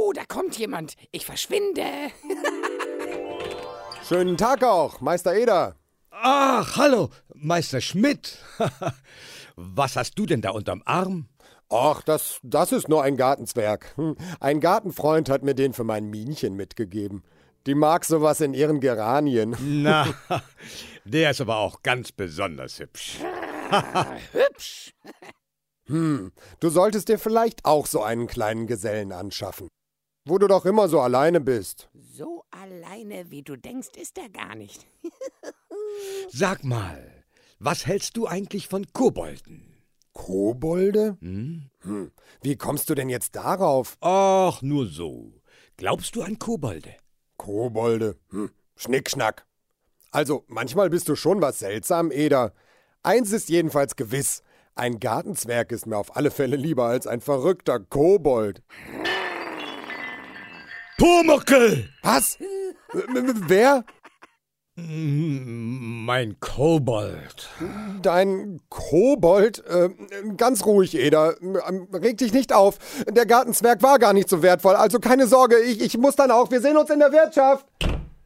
Oh, da kommt jemand. Ich verschwinde. Schönen Tag auch, Meister Eder. Ach, hallo, Meister Schmidt. Was hast du denn da unterm Arm? Ach, das ist nur ein Gartenzwerg. Ein Gartenfreund hat mir den für mein Minchen mitgegeben. Die mag sowas in ihren Geranien. Na, der ist aber auch ganz besonders hübsch. Hübsch. Du solltest dir vielleicht auch so einen kleinen Gesellen anschaffen. Wo du doch immer so alleine bist. So alleine, wie du denkst, ist er gar nicht. Sag mal, was hältst du eigentlich von Kobolden? Kobolde? Wie kommst du denn jetzt darauf? Ach, nur so. Glaubst du an Kobolde? Kobolde? Schnickschnack. Also, manchmal bist du schon was seltsam, Eder. Eins ist jedenfalls gewiss. Ein Gartenzwerg ist mir auf alle Fälle lieber als ein verrückter Kobold. Pumuckl! Was? Wer? Mein Kobold. Dein Kobold? Ganz ruhig, Eder. Reg dich nicht auf. Der Gartenzwerg war gar nicht so wertvoll. Also keine Sorge, ich muss dann auch. Wir sehen uns in der Wirtschaft.